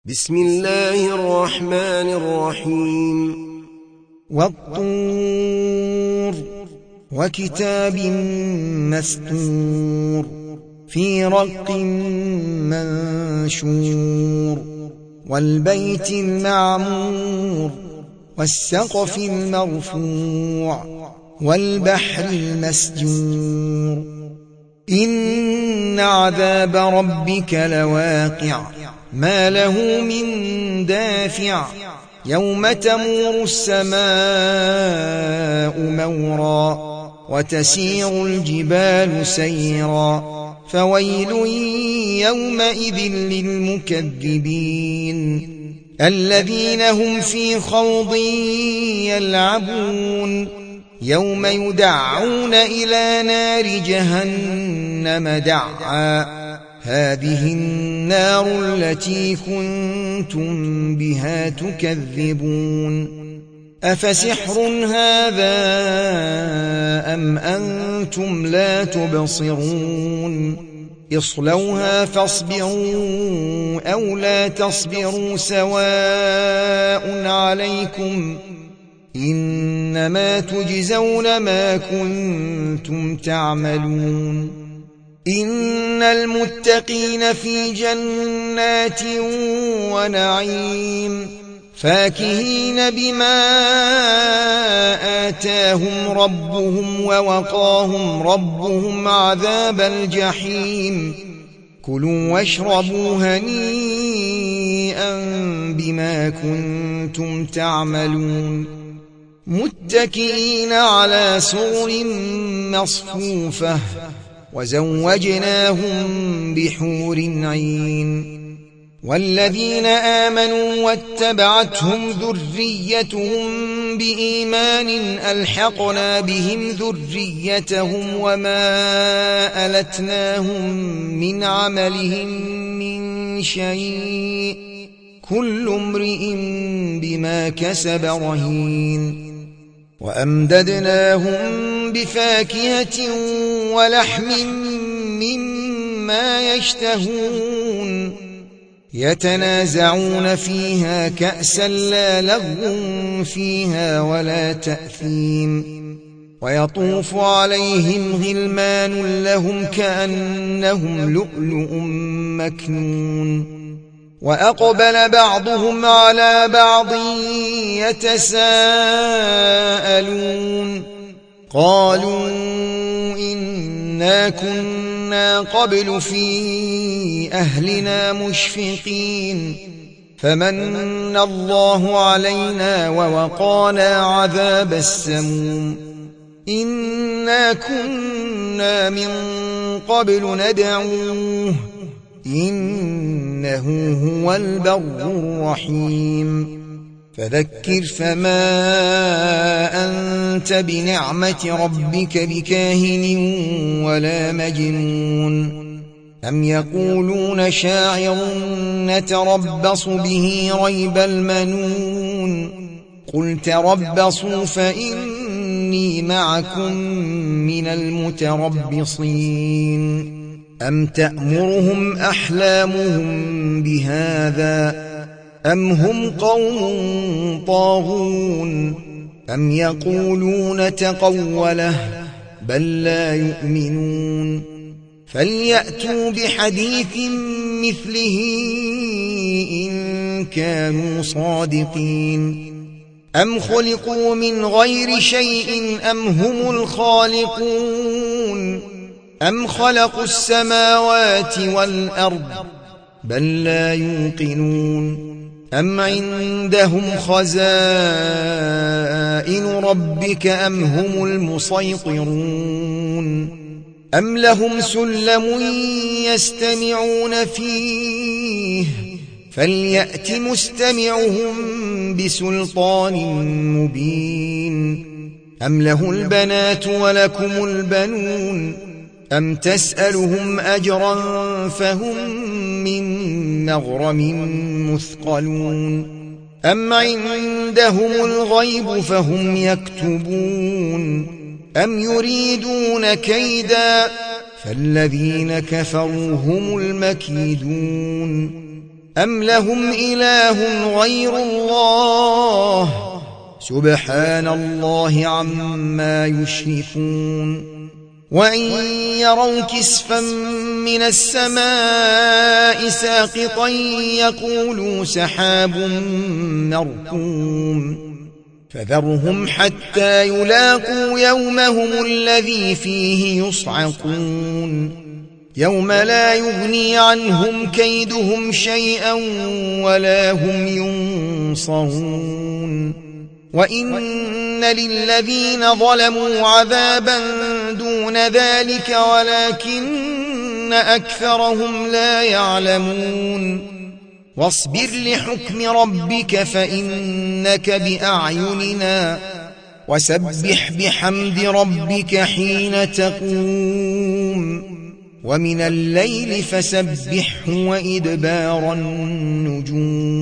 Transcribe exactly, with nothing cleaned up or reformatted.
بسم الله الرحمن الرحيم والطور وكتاب مسطور في رق منشور والبيت المعمور والسقف المرفوع والبحر المسجور إن عذاب ربك لواقع ما له من دافع يوم تمور السماء مورا وتسير الجبال سيرا فويل يومئذ للمكذبين الذين هم في خوض يلعبون يوم يدعون إلى نار جهنم دعا هذه النار التي كنتم بها تكذبون أفسحر هذا أم أنتم لا تبصرون اصلوها فاصبروا أو لا تصبروا سواء عليكم إنما تجزون ما كنتم تعملون إن المتقين في جنات ونعيم فاكهين بما آتاهم ربهم ووقاهم ربهم عذاب الجحيم كلوا واشربوا هنيئا بما كنتم تعملون متكئين على سرر مصفوفة وزوجناهم بحور عين والذين آمنوا واتبعتهم ذريتهم بإيمان ألحقنا بهم ذريتهم وما ألتناهم من عملهم من شيء كل امرئ بما كسب رهين وأمددناهم بفاكهة ولحم مما يشتهون يتنازعون فيها كأسا لا لغو فيها ولا تأثيم ويطوف عليهم غلمان لهم كأنهم لؤلؤ مكنون وأقبل بعضهم على بعض يتساءلون قالوا إنا كنا قبل في أهلنا مشفقين فمن الله علينا ووقانا عذاب السموم إنا كنا من قبل ندعوه إنه هو البر الرحيم فذكر فما أنت بنعمة ربك بكاهن ولا مجنون أم يقولون شاعر نتربص به ريب المنون قل تربصوا فإني معكم من المتربصين أم تأمرهم أحلامهم بهذا أم هم قوم طاغون أم يقولون تقوله بل لا يؤمنون فليأتوا بحديث مثله إن كانوا صادقين أم خلقوا من غير شيء أم هم الخالقون أم خلقوا السماوات والأرض بل لا يوقنون أم عندهم خزائن ربك أم هم المسيطرون أم لهم سلم يستمعون فيه فليأت مستمعهم بسلطان مبين أم له البنات ولكم البنون أم تسألهم أجرا فهم من مغرم مثقلون أم عندهم الغيب فهم يكتبون أم يريدون كيدا فالذين كفروا هم المكيدون أم لهم إله غير الله سبحان الله عما يشركون وإن يروا كسفا من السماء ساقطا يقولوا سحاب مركوم فذرهم حتى يلاقوا يومهم الذي فيه يصعقون يوم لا يغني عنهم كيدهم شيئا ولا هم ينصرون وإن للذين ظلموا عذابا دون ذلك ولكن أكثرهم لا يعلمون واصبر لحكم ربك فإنك بأعيننا وسبح بحمد ربك حين تقوم ومن الليل فسبحه وإدبار النجوم